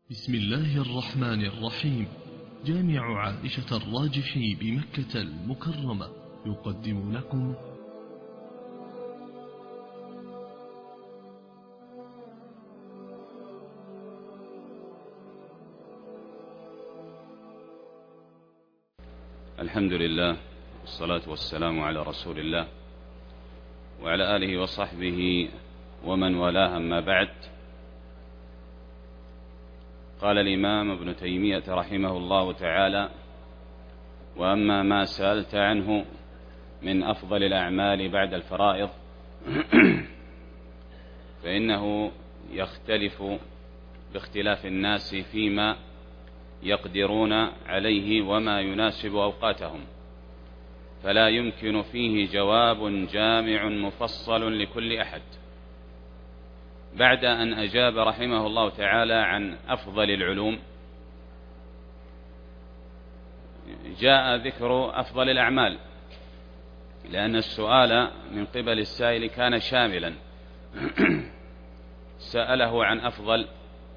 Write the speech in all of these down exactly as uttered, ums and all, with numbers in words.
بسم الله الرحمن الرحيم. جامع عائشة الراجحي بمكة المكرمة يقدم لكم الحمد لله والصلاة والسلام على رسول الله وعلى آله وصحبه ومن والاه، أما بعد. قال الإمام ابن تيمية رحمه الله تعالى: وأما ما سألت عنه من أفضل الأعمال بعد الفرائض فإنه يختلف باختلاف الناس فيما يقدرون عليه وما يناسب أوقاتهم، فلا يمكن فيه جواب جامع مفصل لكل أحد. بعد أن أجاب رحمه الله تعالى عن أفضل العلوم، جاء ذكر أفضل الأعمال، لأن السؤال من قبل السائل كان شاملا. سأله عن أفضل،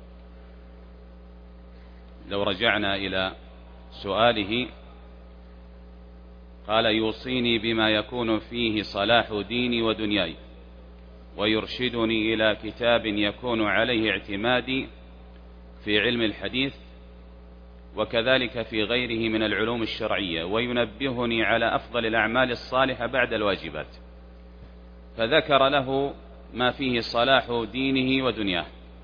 لو رجعنا إلى سؤاله قال: يوصيني بما يكون فيه صلاح ديني ودنياي، ويرشدني إلى كتاب يكون عليه اعتمادي في علم الحديث وكذلك في غيره من العلوم الشرعية، وينبهني على أفضل الأعمال الصالحة بعد الواجبات. فذكر له ما فيه صلاح دينه ودنياه،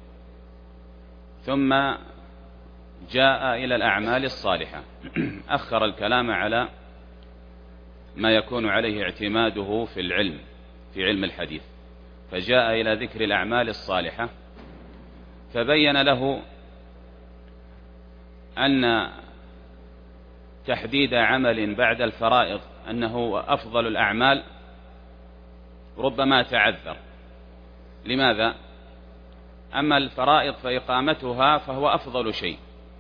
ثم جاء إلى الأعمال الصالحة. أخر الكلام على ما يكون عليه اعتماده في العلم، في علم الحديث، فجاء إلى ذكر الأعمال الصالحة، فبين له أن تحديد عمل بعد الفرائض أنه أفضل الأعمال ربما تعذر. لماذا؟ أما الفرائض فإقامتها فهو أفضل شيء،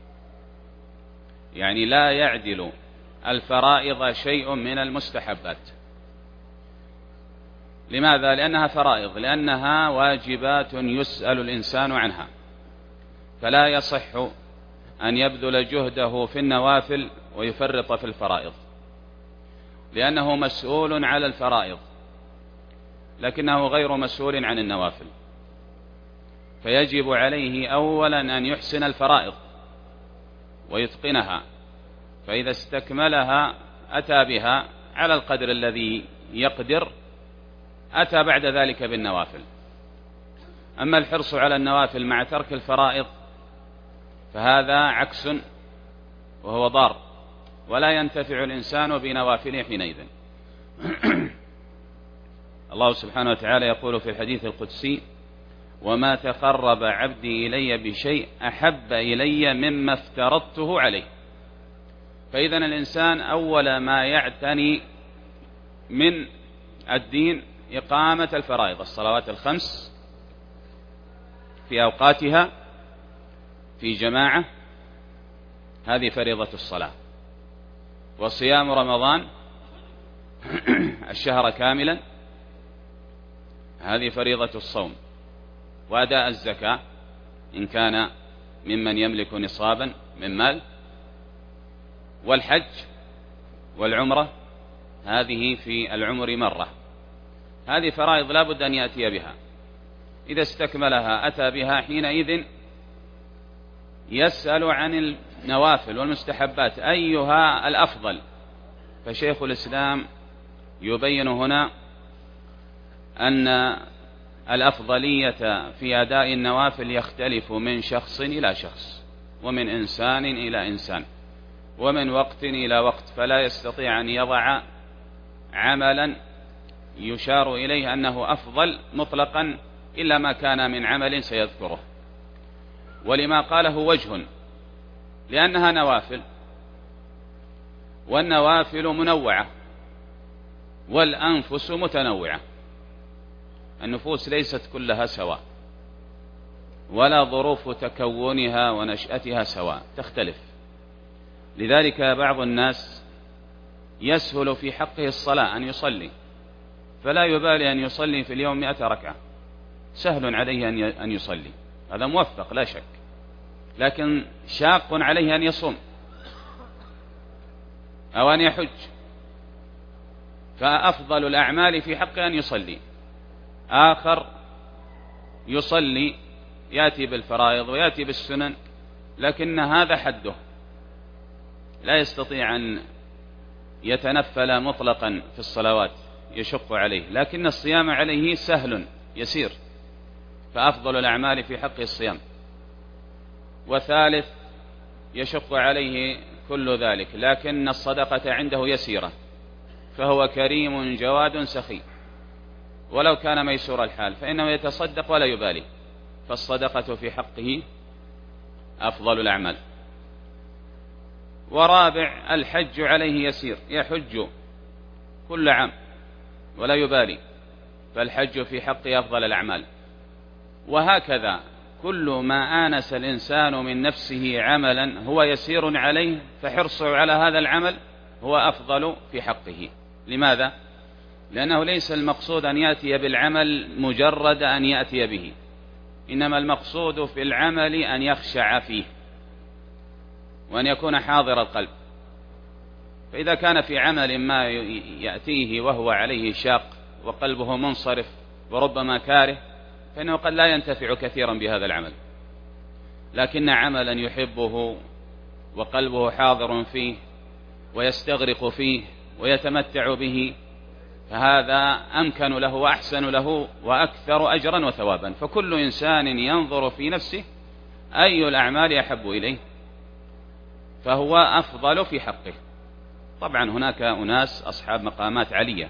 يعني لا يعدل الفرائض شيء من المستحبات. لماذا؟ لأنها فرائض، لأنها واجبات يسأل الإنسان عنها، فلا يصح أن يبذل جهده في النوافل ويفرط في الفرائض، لأنه مسؤول على الفرائض لكنه غير مسؤول عن النوافل. فيجب عليه أولا أن يحسن الفرائض ويتقنها، فإذا استكملها أتى بها على القدر الذي يقدر، أتى بعد ذلك بالنوافل. أما الحرص على النوافل مع ترك الفرائض فهذا عكس وهو ضار، ولا ينتفع الإنسان بنوافله حينئذ. الله سبحانه وتعالى يقول في الحديث القدسي: وما تقرب عبدي إلي بشيء أحب إلي مما افترضته عليه. فإذا الإنسان أول ما يعتني من الدين إقامة الفرائض، الصلوات الخمس في أوقاتها في جماعة، هذه فريضة الصلاة. وصيام رمضان الشهر كاملا، هذه فريضة الصوم. وأداء الزكاة إن كان ممن يملك نصابا من مال. والحج والعمرة، هذه في العمر مرة. هذه فرائض لا بد أن يأتي بها، إذا استكملها أتى بها، حينئذ يسأل عن النوافل والمستحبات أيها الأفضل. فشيخ الإسلام يبين هنا أن الأفضلية في أداء النوافل يختلف من شخص إلى شخص، ومن إنسان إلى إنسان، ومن وقت إلى وقت، فلا يستطيع أن يضع عملا يشار إليه أنه أفضل مطلقا إلا ما كان من عمل سيذكره. ولما قاله وجه، لأنها نوافل، والنوافل منوعة، والأنفس متنوعة. النفوس ليست كلها سواء، ولا ظروف تكونها ونشأتها سواء، تختلف. لذلك بعض الناس يسهل في حقه الصلاة أن يصلي، فلا يبالي أن يصلي في اليوم مئة ركعة، سهل عليه أن يصلي، هذا موفق لا شك. لكن شاق عليه أن يصوم أو أن يحج، فأفضل الأعمال في حقه أن يصلي. آخر يصلي يأتي بالفرائض ويأتي بالسنن، لكن هذا حده، لا يستطيع أن يتنفل مطلقا في الصلوات، يشق عليه، لكن الصيام عليه سهل يسير، فأفضل الأعمال في حقه الصيام. وثالث يشق عليه كل ذلك، لكن الصدقة عنده يسيرة، فهو كريم جواد سخي، ولو كان ميسور الحال فإنه يتصدق ولا يبالي، فالصدقة في حقه أفضل الأعمال. ورابع الحج عليه يسير، يحج كل عام ولا يبالي، فالحج في حقه أفضل الأعمال. وهكذا كل ما آنس الإنسان من نفسه عملا هو يسير عليه، فحرصه على هذا العمل هو أفضل في حقه. لماذا؟ لأنه ليس المقصود أن يأتي بالعمل مجرد أن يأتي به، إنما المقصود في العمل أن يخشع فيه وأن يكون حاضر القلب. فإذا كان في عمل ما يأتيه وهو عليه شاق وقلبه منصرف وربما كاره، فإنه قد لا ينتفع كثيرا بهذا العمل. لكن عملا يحبه وقلبه حاضر فيه ويستغرق فيه ويتمتع به، فهذا أمكن له وأحسن له وأكثر أجرا وثوابا. فكل إنسان ينظر في نفسه أي الأعمال أحب إليه فهو أفضل في حقه. طبعا هناك أناس أصحاب مقامات علية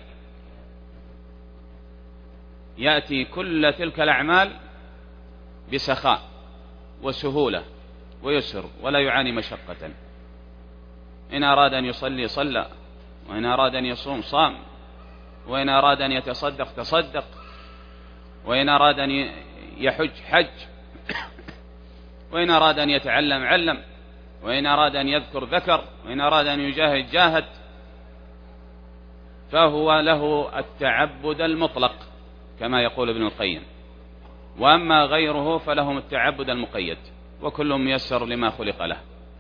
يأتي كل تلك الأعمال بسخاء وسهولة ويسر ولا يعاني مشقة، إن أراد أن يصلي صلى، وإن أراد أن يصوم صام، وإن أراد أن يتصدق تصدق، وإن أراد أن يحج حج، وإن أراد أن يتعلم علم، وإن أراد أن يذكر ذكر، وإن أراد أن يجاهد جاهد، فهو له التعبد المطلق كما يقول ابن القيم. وأما غيره فلهم التعبد المقيد، وكل ميسر لما خلق له.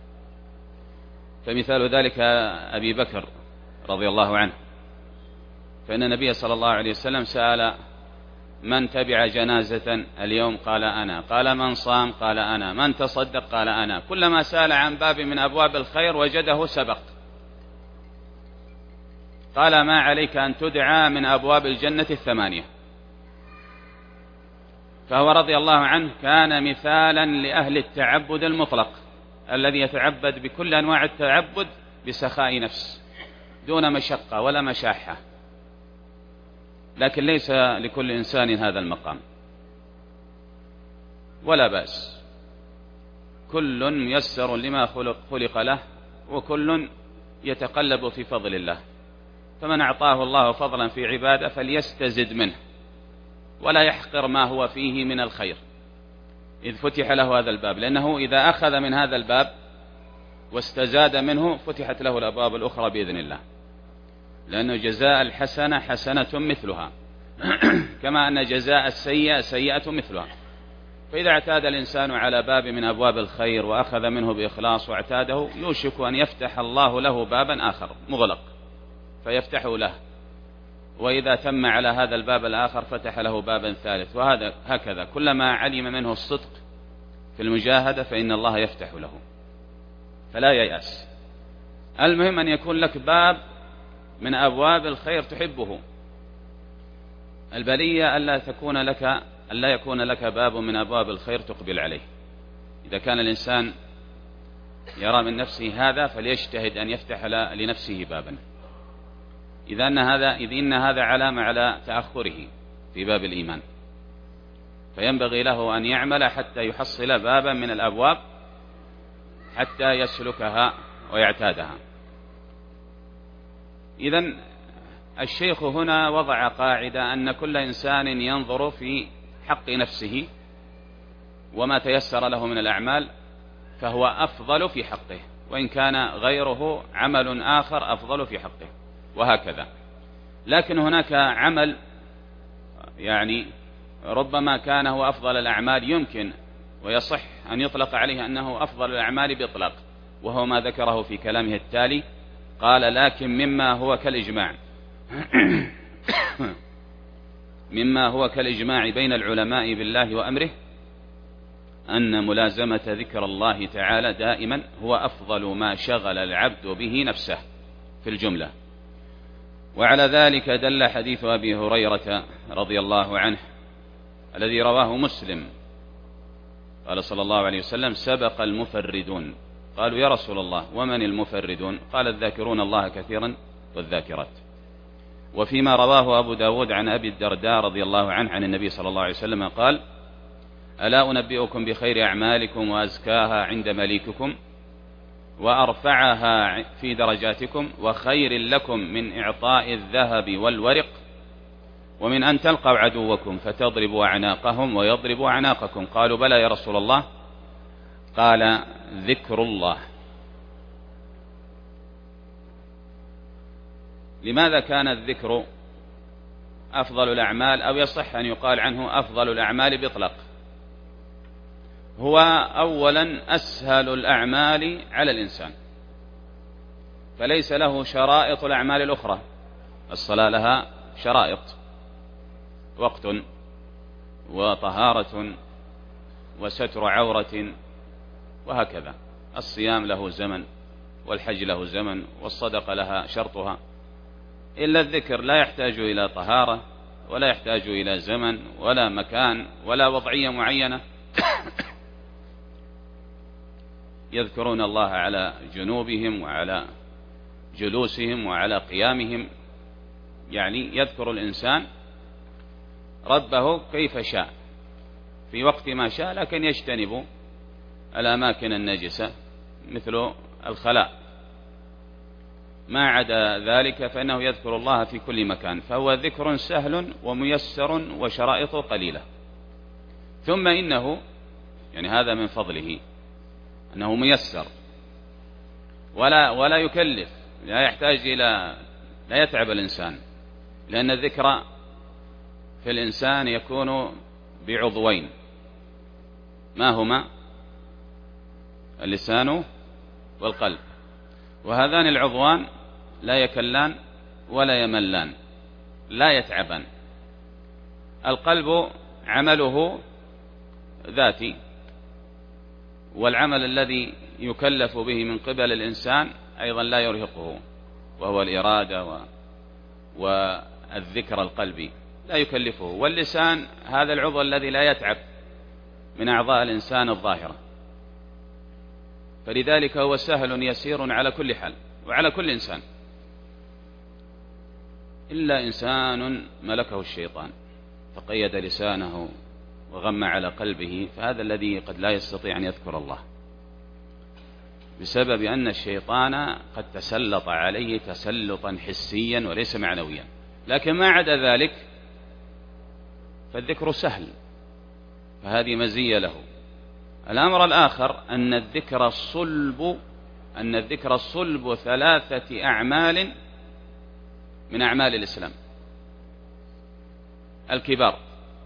فمثال ذلك أبي بكر رضي الله عنه، فإن النبي صلى الله عليه وسلم سأل من تبع جنازة اليوم؟ قال أنا. قال من صام؟ قال أنا. من تصدق؟ قال أنا. كلما سأل عن باب من أبواب الخير وجده سبق. قال ما عليك أن تدعى من أبواب الجنة الثمانية. فهو رضي الله عنه كان مثالا لأهل التعبد المطلق الذي يتعبد بكل أنواع التعبد بسخاء نفس دون مشقة ولا مشاحة. لكن ليس لكل إنسان هذا المقام، ولا بأس، كل ميسر لما خلق, خلق له، وكل يتقلب في فضل الله. فمن أعطاه الله فضلا في عباده فليستزد منه ولا يحقر ما هو فيه من الخير إذ فتح له هذا الباب، لأنه إذا أخذ من هذا الباب واستزاد منه فتحت له الأبواب الأخرى بإذن الله، لأن جزاء الحسنة حسنة مثلها كما أن جزاء السيئة سيئة مثلها. فإذا اعتاد الإنسان على باب من أبواب الخير وأخذ منه بإخلاص واعتاده، يوشك أن يفتح الله له بابا آخر مغلق فيفتحه له، وإذا تم على هذا الباب الآخر فتح له بابا ثالث، وهذا هكذا كلما علم منه الصدق في المجاهدة فإن الله يفتح له، فلا ييأس. المهم أن يكون لك باب من أبواب الخير تحبه. البلية ألا تكون لك ألا يكون لك باب من أبواب الخير تقبل عليه. إذا كان الإنسان يرى من نفسه هذا فليجتهد أن يفتح لنفسه بابا، إذا أن هذا إذ إن هذا علامة على تأخره في باب الإيمان، فينبغي له أن يعمل حتى يحصل بابا من الأبواب حتى يسلكها ويعتادها. إذن الشيخ هنا وضع قاعدة أن كل إنسان ينظر في حق نفسه وما تيسر له من الأعمال فهو أفضل في حقه، وإن كان غيره عمل آخر أفضل في حقه، وهكذا. لكن هناك عمل يعني ربما كان هو أفضل الأعمال يمكن ويصح أن يطلق عليه أنه أفضل الأعمال بإطلاق، وهو ما ذكره في كلامه التالي، قال: لكن مما هو كالإجماع مما هو كالإجماع بين العلماء بالله وأمره أن ملازمة ذكر الله تعالى دائما هو أفضل ما شغل العبد به نفسه في الجملة. وعلى ذلك دل حديث أبي هريرة رضي الله عنه الذي رواه مسلم، قال صلى الله عليه وسلم: سبق المفردون. قالوا: يا رسول الله ومن المفردون؟ قال: الذاكرون الله كثيرا والذاكرات. وفيما رواه أبو داود عن أبي الدرداء رضي الله عنه عن النبي صلى الله عليه وسلم قال: ألا أنبئكم بخير أعمالكم وأزكاها عند مليككم وأرفعها في درجاتكم وخير لكم من إعطاء الذهب والورق ومن أن تلقوا عدوكم فتضربوا أعناقهم ويضربوا أعناقكم؟ قالوا: بلى يا رسول الله. قال: ذكر الله. لماذا كان الذكر أفضل الأعمال، أو يصح أن يقال عنه أفضل الأعمال بإطلاق؟ هو أولا أسهل الأعمال على الإنسان، فليس له شرائط الأعمال الأخرى. الصلاة لها شرائط: وقت وطهارة وستر عورة وهكذا. الصيام له زمن، والحج له زمن، والصدقة لها شرطها. إلا الذكر لا يحتاج إلى طهارة ولا يحتاج إلى زمن ولا مكان ولا وضعية معينة. يذكرون الله على جنوبهم وعلى جلوسهم وعلى قيامهم، يعني يذكر الإنسان ربه كيف شاء في وقت ما شاء، لكن يجتنب الأماكن النجسة مثل الخلاء. ما عدا ذلك فإنه يذكر الله في كل مكان، فهو ذكر سهل وميسر وشرائطه قليلة. ثم إنه يعني هذا من فضله أنه ميسر ولا ولا يكلف، لا يحتاج إلى لا يتعب الإنسان، لأن الذكر في الإنسان يكون بعضوين، ما هما؟ اللسان والقلب، وهذان العضوان لا يكلان ولا يملان، لا يتعبان. القلب عمله ذاتي، والعمل الذي يكلف به من قبل الإنسان أيضا لا يرهقه، وهو الإرادة و... والذكر القلبي لا يكلفه. واللسان هذا العضو الذي لا يتعب من أعضاء الإنسان الظاهرة، فلذلك هو سهل يسير على كل حال وعلى كل إنسان، إلا إنسان ملكه الشيطان فقيد لسانه وغم على قلبه، فهذا الذي قد لا يستطيع أن يذكر الله بسبب أن الشيطان قد تسلط عليه تسلطا حسيا وليس معنويا. لكن ما عدا ذلك فالذكر سهل، فهذه مزية له. الأمر الآخر أن الذكر صلب أن الذكر صلب ثلاثة أعمال من أعمال الإسلام الكبار.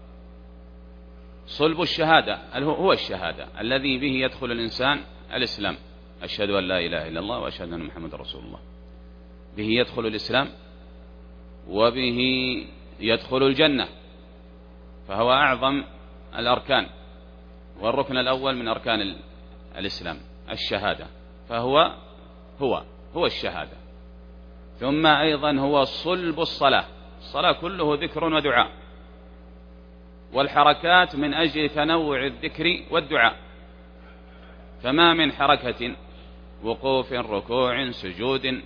صلب الشهادة هو الشهادة الذي به يدخل الإنسان الإسلام: أشهد أن لا إله إلا الله وأشهد أن محمد رسول الله. به يدخل الإسلام وبه يدخل الجنة، فهو أعظم الأركان، والركن الأول من أركان الإسلام الشهادة، فهو هو هو الشهادة. ثم أيضا هو صلب الصلاة، الصلاة كله ذكر ودعاء، والحركات من أجل تنوع الذكر والدعاء، فما من حركة وقوف ركوع سجود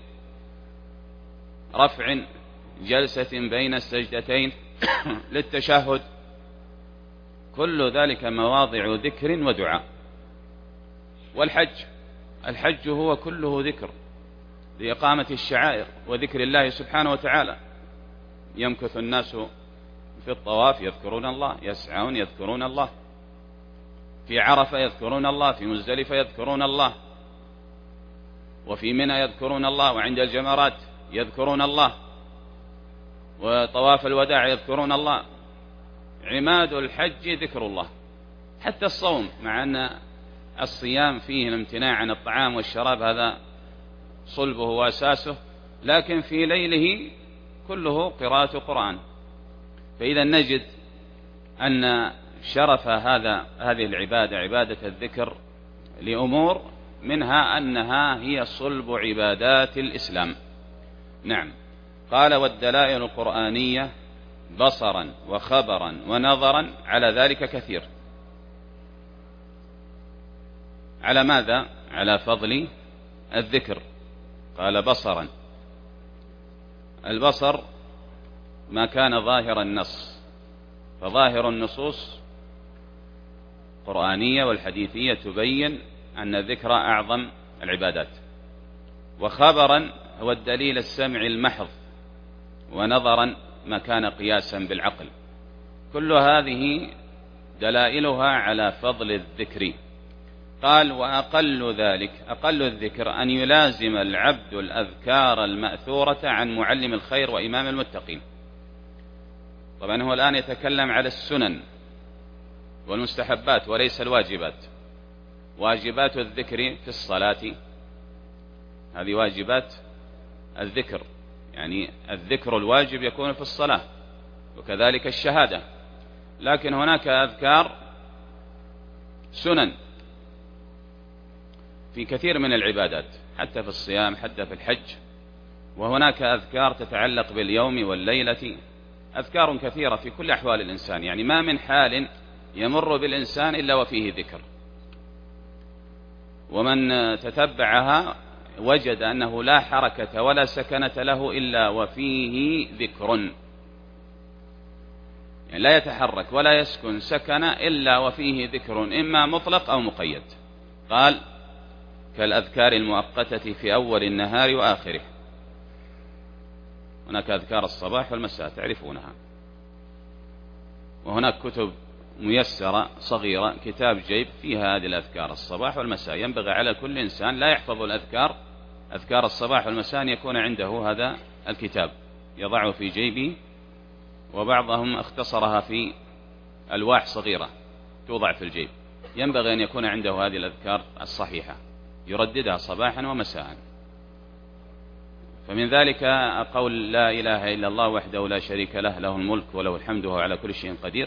رفع جلسة بين السجدتين للتشهد، كل ذلك مواضع ذكر ودعاء. والحج الحج هو كله ذكر لإقامة الشعائر وذكر الله سبحانه وتعالى. يمكث الناس في الطواف يذكرون الله، يسعون يذكرون الله، في عرفة يذكرون الله، في مزدلفة يذكرون الله، وفي منى يذكرون الله، وعند الجمرات يذكرون الله، وطواف الوداع يذكرون الله. عماد الحج ذكر الله. حتى الصوم، مع أن الصيام فيه الامتناع عن الطعام والشراب، هذا صلبه وأساسه، لكن في ليله كله قراءة قرآن. فإذا نجد أن شرف هذا هذه العبادة، عبادة الذكر، لأمور منها أنها هي صلب عبادات الإسلام. نعم. قال: والدلائل القرآنية بصرا وخبرا ونظرا على ذلك كثير. على ماذا؟ على فضل الذكر. قال: بصرا، البصر ما كان ظاهر النص، فظاهر النصوص القرآنية والحديثية تبين أن الذكر أعظم العبادات. وخبرا هو الدليل السمعي المحض، ونظرا ما كان قياسا بالعقل. كل هذه دلائلها على فضل الذكر. قال: وأقل ذلك، أقل الذكر أن يلازم العبد الأذكار المأثورة عن معلم الخير وإمام المتقين. طبعا هو الآن يتكلم على السنن والمستحبات وليس الواجبات. واجبات الذكر في الصلاة، هذه واجبات الذكر، يعني الذكر الواجب يكون في الصلاة، وكذلك الشهادة. لكن هناك أذكار سنن في كثير من العبادات، حتى في الصيام، حتى في الحج. وهناك أذكار تتعلق باليوم والليلة، أذكار كثيرة في كل أحوال الإنسان، يعني ما من حال يمر بالإنسان إلا وفيه ذكر. ومن تتبعها وجد أنه لا حركة ولا سكنة له إلا وفيه ذكر، يعني لا يتحرك ولا يسكن سكن إلا وفيه ذكر، إما مطلق أو مقيد. قال: كالأذكار المؤقتة في أول النهار وآخره. هناك أذكار الصباح والمساء تعرفونها، وهناك كتب ميسرة صغيرة، كتاب جيب فيها هذه الأذكار الصباح والمساء. ينبغي على كل إنسان لا يحفظ الأذكار، أذكار الصباح والمساء، أن يكون عنده هذا الكتاب يضعه في جيبه. وبعضهم اختصرها في ألواح صغيرة توضع في الجيب. ينبغي أن يكون عنده هذه الأذكار الصحيحة يرددها صباحا ومساء. فمن ذلك قول: لا إله إلا الله وحده لا شريك له، له الملك وله الحمد وهو على كل شيء قدير.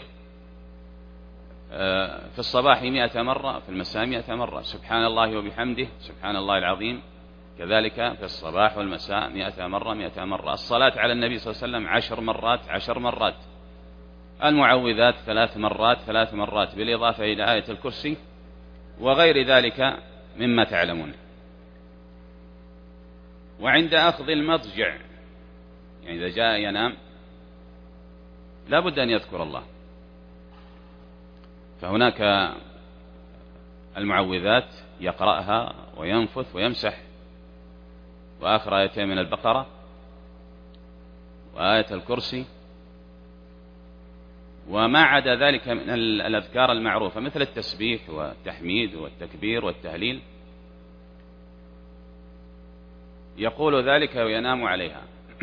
في الصباح مئة مرة، في المساء مئة مرة. سبحان الله وبحمده، سبحان الله العظيم، كذلك في الصباح والمساء مئة مرة مئة مرة. الصلاة على النبي صلى الله عليه وسلم عشر مرات عشر مرات. المعوذات ثلاث مرات ثلاث مرات، بالإضافة إلى آية الكرسي وغير ذلك مما تعلمون. وعند أخذ المضجع، يعني إذا جاء ينام لا بد أن يذكر الله. فهناك المعوذات يقرأها وينفث ويمسح، وآخر آيتين من البقرة وآية الكرسي، وما عدا ذلك من الأذكار المعروفة مثل التسبيح والتحميد والتكبير والتهليل، يقول ذلك وينام عليها.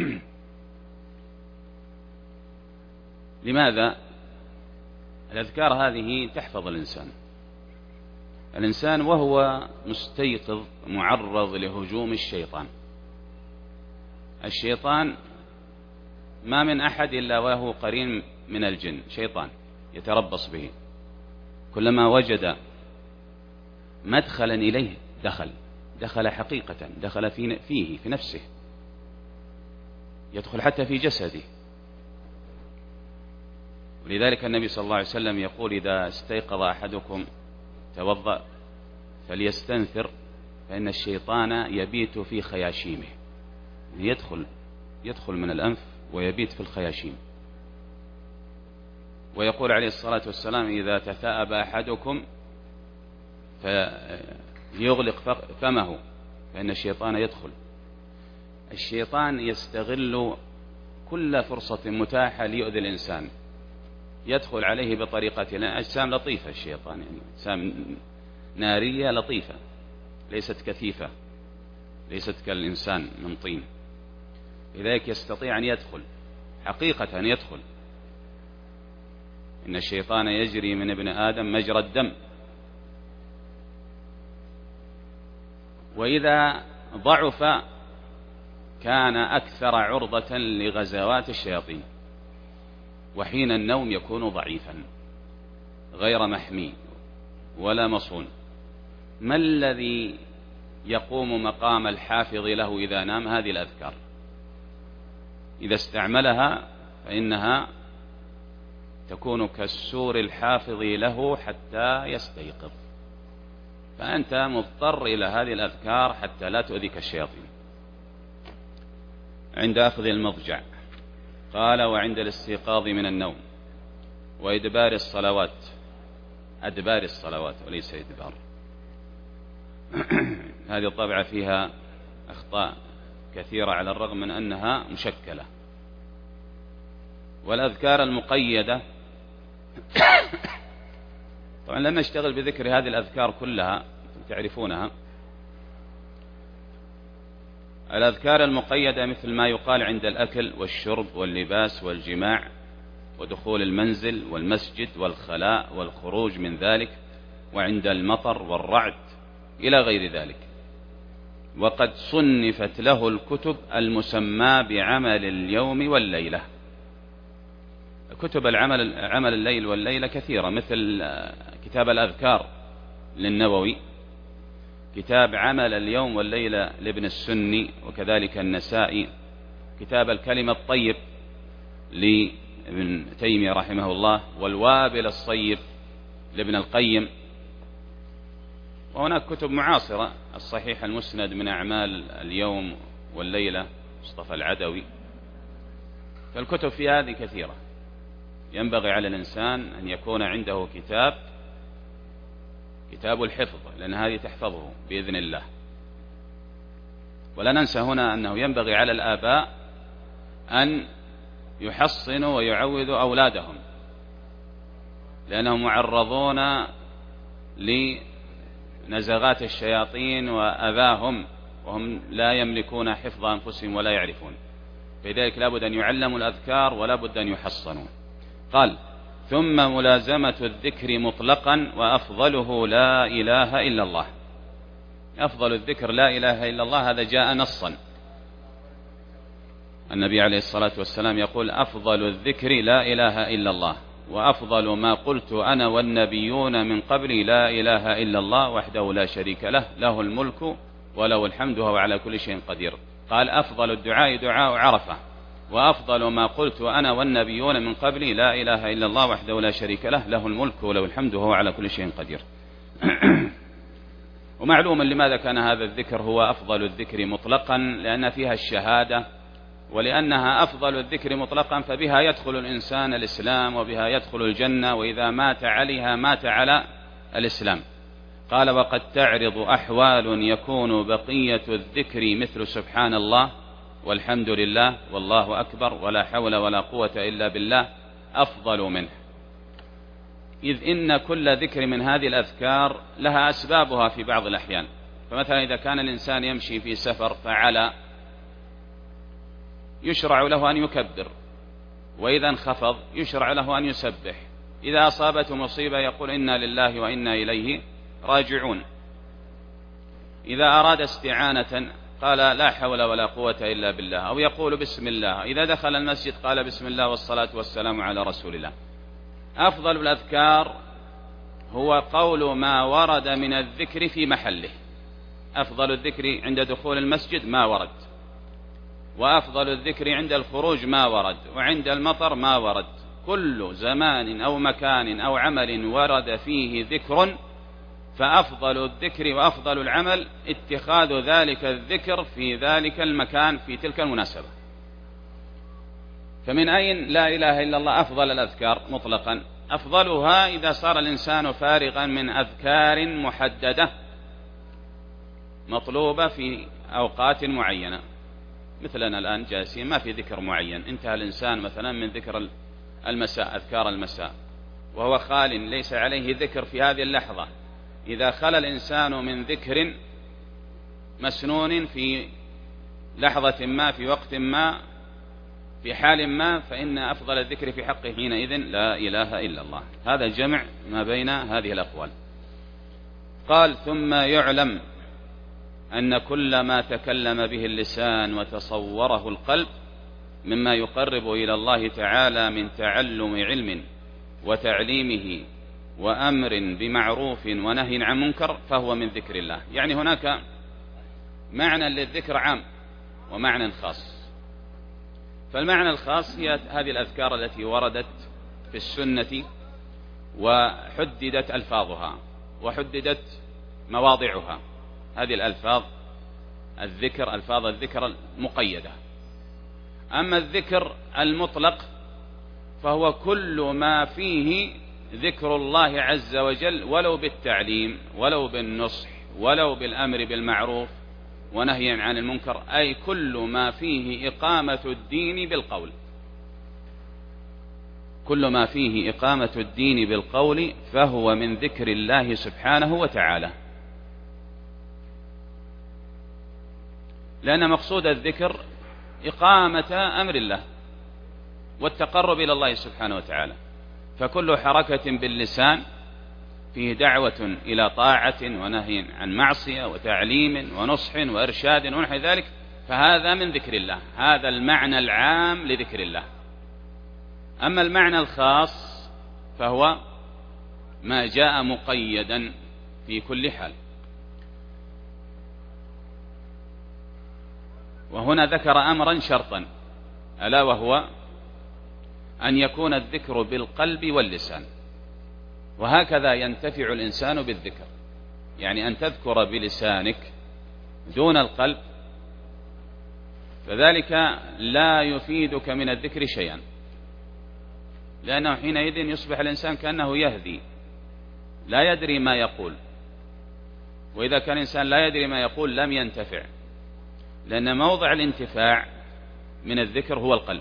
لماذا؟ الأذكار هذه تحفظ الإنسان. الإنسان وهو مستيقظ معرض لهجوم الشيطان. الشيطان ما من أحد إلا وهو قرين من الجن، شيطان يتربص به. كلما وجد مدخلا إليه دخل دخل حقيقة، دخل فيه في نفسه، يدخل حتى في جسده. ولذلك النبي صلى الله عليه وسلم يقول: إذا استيقظ أحدكم توضأ فليستنثر فإن الشيطان يبيت في خياشيمه. يدخل يدخل من الأنف ويبيت في الخياشيم. ويقول عليه الصلاة والسلام: إذا تثاءب أحدكم فليغلق فمه فإن الشيطان يدخل. الشيطان يستغل كل فرصة متاحة ليؤذي الإنسان، يدخل عليه بطريقة. أجسام لطيفة الشيطان، يعني أجسام نارية لطيفة، ليست كثيفة، ليست كالإنسان من طين. لذلك يستطيع أن يدخل حقيقة، أن يدخل. إن الشيطان يجري من ابن آدم مجرى الدم. وإذا ضعف كان أكثر عرضة لغزوات الشياطين، وحين النوم يكون ضعيفا غير محمي ولا مصون. ما الذي يقوم مقام الحافظ له إذا نام؟ هذه الأذكار، إذا استعملها فإنها تكون كالسور الحافظ له حتى يستيقظ، فأنت مضطر إلى هذه الأذكار حتى لا تؤذيك الشياطين. عند أخذ المضجع قال وعند الاستيقاظ من النوم وإدبار الصلوات، أدبار الصلوات وليس إدبار. هذه الطبعة فيها أخطاء كثيرة على الرغم من أنها مشكلة. والأذكار المقيدة طبعا لن نشتغل بذكر هذه الأذكار كلها تعرفونها. الأذكار المقيدة مثل ما يقال عند الأكل والشرب واللباس والجماع ودخول المنزل والمسجد والخلاء والخروج من ذلك، وعند المطر والرعد إلى غير ذلك. وقد صنفت له الكتب المسمى بعمل اليوم والليلة. كتب العمل عمل الليل والليلة كثيرة، مثل كتاب الأذكار للنووي، كتاب عمل اليوم والليلة لابن السني وكذلك النسائي، كتاب الكلمة الطيب لابن تيمية رحمه الله، والوابل الصيب لابن القيم. وهناك كتب معاصرة، الصحيح المسند من أعمال اليوم والليلة مصطفى العدوي. فالكتب في هذه كثيرة. ينبغي على الإنسان أن يكون عنده كتاب كتاب الحفظ، لأن هذه تحفظه بإذن الله. ولا ننسى هنا أنه ينبغي على الآباء أن يحصنوا ويعودوا أولادهم، لأنهم معرضون لنزغات الشياطين وأذاهم وهم لا يملكون حفظ أنفسهم ولا يعرفون. فلذلك لا بد أن يعلموا الأذكار ولا بد أن يحصنوا. قال ثم ملازمة الذكر مطلقا وأفضله لا إله إلا الله. أفضل الذكر لا إله إلا الله، هذا جاء نصا. النبي عليه الصلاة والسلام يقول أفضل الذكر لا إله إلا الله، وأفضل ما قلت أنا والنبيون من قبلي لا إله إلا الله وحده لا شريك له، له الملك وله الحمد وهو على كل شيء قدير. قال أفضل الدعاء دعاء عرفة، وأفضل ما قلت أنا والنبيون من قبلي لا إله إلا الله وحده لا شريك له، له الملك وله الحمد وهو على كل شيء قدير. ومعلوم لماذا كان هذا الذكر هو أفضل الذكر مطلقا، لأن فيها الشهادة، ولأنها أفضل الذكر مطلقا فبها يدخل الإنسان الإسلام وبها يدخل الجنة، وإذا مات عليها مات على الإسلام. قال وقد تعرض أحوال يكون بقية الذكر مثل سبحان الله والحمد لله والله أكبر ولا حول ولا قوة إلا بالله أفضل منه، إذ إن كل ذكر من هذه الأذكار لها أسبابها في بعض الأحيان. فمثلا إذا كان الإنسان يمشي في سفر فعلى يشرع له أن يكبر، وإذا انخفض يشرع له أن يسبح، إذا أصابته مصيبة يقول إنا لله وإنا إليه راجعون، إذا أراد استعانة قال لا حول ولا قوة إلا بالله، أو يقول بسم الله، إذا دخل المسجد قال بسم الله والصلاة والسلام على رسول الله. أفضل الأذكار هو قول ما ورد من الذكر في محله. أفضل الذكر عند دخول المسجد ما ورد، وأفضل الذكر عند الخروج ما ورد، وعند المطر ما ورد. كل زمان أو مكان أو عمل ورد فيه ذكر فأفضل الذكر وأفضل العمل اتخاذ ذلك الذكر في ذلك المكان في تلك المناسبة. فمن أين لا إله إلا الله أفضل الأذكار مطلقا؟ أفضلها إذا صار الإنسان فارغا من أذكار محددة مطلوبة في أوقات معينة. مثلنا الآن جالسين ما في ذكر معين، انتهى الإنسان مثلا من ذكر المساء، أذكار المساء، وهو خال ليس عليه ذكر في هذه اللحظة. إذا خلى الإنسان من ذكر مسنون في لحظة ما في وقت ما في حال ما، فإن أفضل الذكر في حقه حينئذ لا إله إلا الله. هذا الجمع ما بين هذه الأقوال. قال ثم يعلم أن كل ما تكلم به اللسان وتصوره القلب مما يقرب إلى الله تعالى من تعلم علم وتعليمه وأمر بمعروف ونهي عن منكر فهو من ذكر الله. يعني هناك معنى للذكر عام ومعنى خاص. فالمعنى الخاص هي هذه الأذكار التي وردت في السنة وحددت ألفاظها وحددت مواضعها. هذه الألفاظ الذكر ألفاظ الذكر المقيدة. أما الذكر المطلق فهو كل ما فيه ذكر الله عز وجل ولو بالتعليم ولو بالنصح ولو بالأمر بالمعروف ونهي عن المنكر، أي كل ما فيه إقامة الدين بالقول. كل ما فيه إقامة الدين بالقول فهو من ذكر الله سبحانه وتعالى. لأن مقصود الذكر إقامة أمر الله والتقرب إلى الله سبحانه وتعالى. فكل حركة باللسان فيه دعوة إلى طاعة ونهي عن معصية وتعليم ونصح وإرشاد ونحو ذلك فهذا من ذكر الله. هذا المعنى العام لذكر الله. أما المعنى الخاص فهو ما جاء مقيدا في كل حال. وهنا ذكر أمرا شرطا ألا وهو أن يكون الذكر بالقلب واللسان. وهكذا ينتفع الإنسان بالذكر، يعني أن تذكر بلسانك دون القلب فذلك لا يفيدك من الذكر شيئا، لأنه حينئذ يصبح الإنسان كأنه يهدي لا يدري ما يقول. وإذا كان الإنسان لا يدري ما يقول لم ينتفع، لأن موضع الانتفاع من الذكر هو القلب.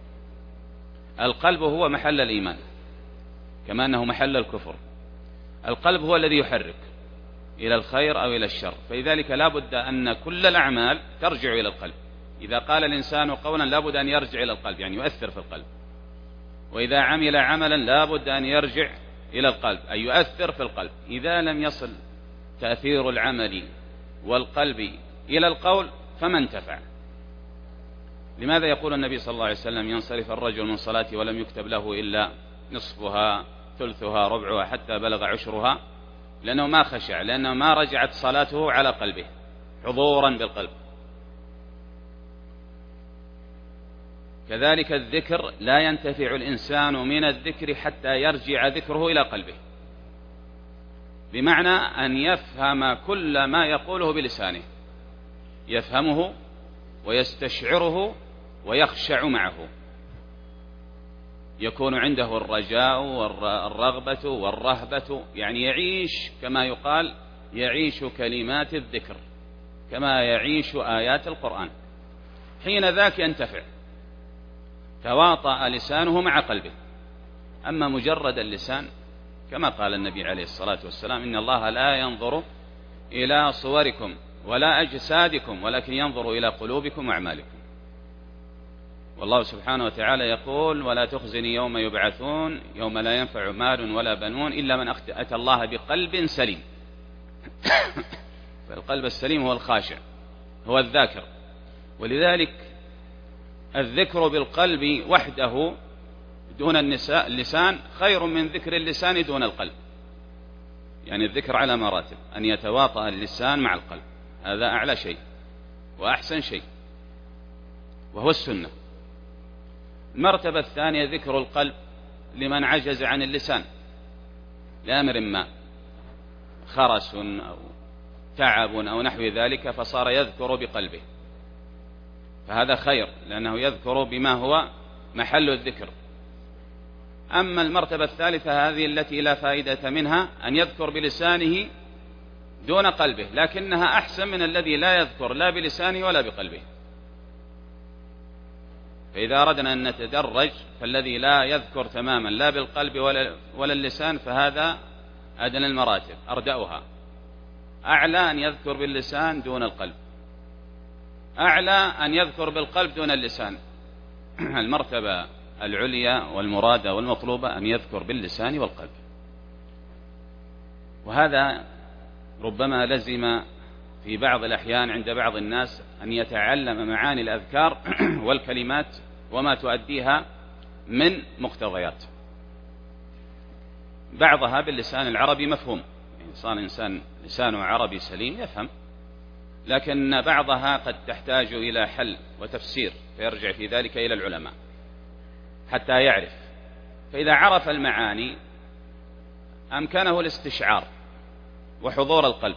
القلب هو محل الإيمان كما أنه محل الكفر. القلب هو الذي يحرك إلى الخير أو إلى الشر، فلذلك لا بد أن كل الأعمال ترجع إلى القلب. إذا قال الإنسان قولا لا بد أن يرجع إلى القلب، يعني يؤثر في القلب. وإذا عمل عملا لا بد أن يرجع إلى القلب أي يؤثر في القلب. إذا لم يصل تأثير العمل والقلب إلى القول فما انتفع. لماذا يقول النبي صلى الله عليه وسلم ينصرف الرجل من صلاته ولم يكتب له إلا نصفها ثلثها ربعها حتى بلغ عشرها؟ لأنه ما خشع، لأنه ما رجعت صلاته على قلبه حضورا بالقلب. كذلك الذكر لا ينتفع الإنسان من الذكر حتى يرجع ذكره إلى قلبه، بمعنى أن يفهم كل ما يقوله بلسانه، يفهمه ويستشعره ويخشع معه، يكون عنده الرجاء والرغبة والرهبة، يعني يعيش كما يقال يعيش كلمات الذكر كما يعيش آيات القرآن. حين ذاك ينتفع، تواطأ لسانه مع قلبه. أما مجرد اللسان كما قال النبي عليه الصلاة والسلام إن الله لا ينظر إلى صوركم ولا أجسادكم ولكن ينظر إلى قلوبكم وأعمالكم. والله سبحانه وتعالى يقول ولا تخزني يوم يبعثون يوم لا ينفع مال ولا بنون إلا من أتى الله بقلب سليم. فالقلب السليم هو الخاشع هو الذاكر. ولذلك الذكر بالقلب وحده دون اللسان خير من ذكر اللسان دون القلب. يعني الذكر على مراتب، أن يتواطأ اللسان مع القلب، هذا أعلى شيء وأحسن شيء وهو السنة. المرتبة الثانية ذكر القلب لمن عجز عن اللسان لأمر ما، خرس أو تعب أو نحو ذلك، فصار يذكر بقلبه، فهذا خير لأنه يذكر بما هو محل الذكر. أما المرتبة الثالثة هذه التي لا فائدة منها، أن يذكر بلسانه دون قلبه، لكنها أحسن من الذي لا يذكر لا بلسانه ولا بقلبه. فإذا أردنا أن نتدرج فالذي لا يذكر تماما لا بالقلب ولا, ولا اللسان فهذا أدنى المراتب أردأها. أعلى أن يذكر باللسان دون القلب، أعلى أن يذكر بالقلب دون اللسان. المرتبة العليا والمرادة والمطلوبة أن يذكر باللسان والقلب. وهذا ربما لزم في بعض الأحيان عند بعض الناس أن يتعلم معاني الأذكار والكلمات وما تؤديها من مقتضيات، بعضها باللسان العربي مفهوم، إنسان إنسان لسانه عربي سليم يفهم، لكن بعضها قد تحتاج إلى حل وتفسير، فيرجع في ذلك إلى العلماء حتى يعرف. فإذا عرف المعاني أمكنه الاستشعار وحضور القلب،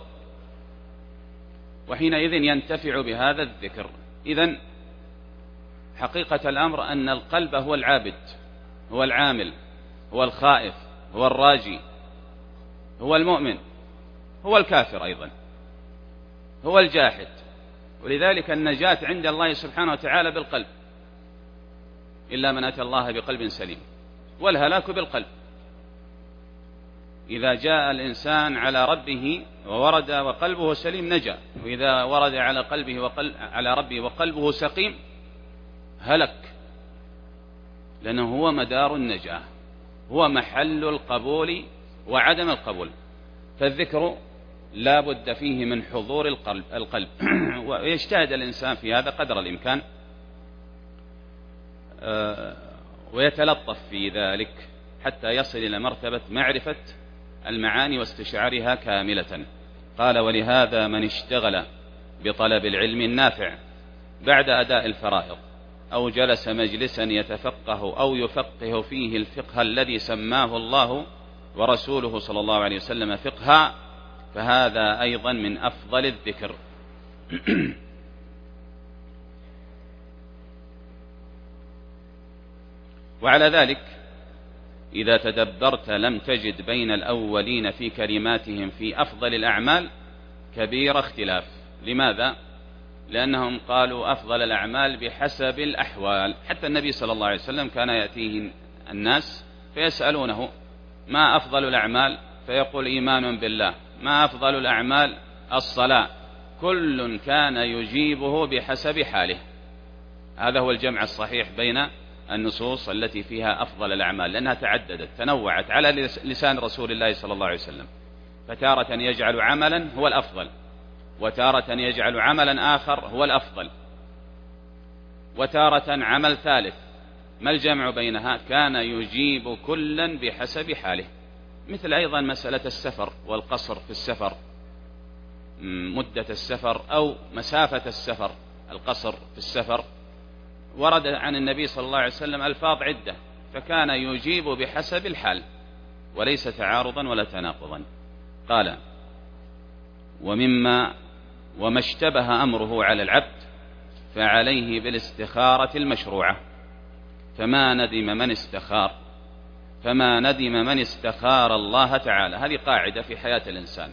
وحينئذ ينتفع بهذا الذكر. إذن حقيقة الأمر أن القلب هو العابد، هو العامل، هو الخائف، هو الراجي، هو المؤمن، هو الكافر أيضا، هو الجاحد. ولذلك النجاة عند الله سبحانه وتعالى بالقلب، إلا من أتى الله بقلب سليم، والهلاك بالقلب. إذا جاء الإنسان على ربه وورد وقلبه سليم نجا، وإذا ورد على قلبه وقل على ربه وقلبه سقيم هلك، لأنه هو مدار النجاة، هو محل القبول وعدم القبول. فالذكر لا بد فيه من حضور القلب, القلب ويجتهد الإنسان في هذا قدر الإمكان ويتلطف في ذلك حتى يصل إلى مرتبة معرفة المعاني واستشعارها كاملة. قال: ولهذا من اشتغل بطلب العلم النافع بعد أداء الفرائض أو جلس مجلسا يتفقه أو يفقه فيه الفقه الذي سماه الله ورسوله صلى الله عليه وسلم فقها، فهذا أيضا من أفضل الذكر. وعلى ذلك إذا تدبرت لم تجد بين الأولين في كلماتهم في أفضل الأعمال كبير اختلاف. لماذا؟ لأنهم قالوا أفضل الأعمال بحسب الأحوال. حتى النبي صلى الله عليه وسلم كان يأتيه الناس فيسألونه: ما أفضل الأعمال؟ فيقول: إيمان بالله. ما أفضل الأعمال؟ الصلاة. كل كان يجيبه بحسب حاله. هذا هو الجمع الصحيح بين النصوص التي فيها أفضل الأعمال، لأنها تعددت تنوعت على لسان رسول الله صلى الله عليه وسلم، فتارة يجعل عملا هو الأفضل، وتارة يجعل عملا آخر هو الأفضل، وتارة عمل ثالث. ما الجمع بينها؟ كان يجيب كلا بحسب حاله. مثل أيضا مسألة السفر والقصر في السفر، مدة السفر أو مسافة السفر، القصر في السفر، ورد عن النبي صلى الله عليه وسلم ألفاظ عدة، فكان يجيب بحسب الحال وليس تعارضا ولا تناقضا. قال: ومما وما اشتبه أمره على العبد فعليه بالاستخارة المشروعة، فما ندم من استخار فما ندم من استخار الله تعالى. هذه قاعدة في حياة الإنسان،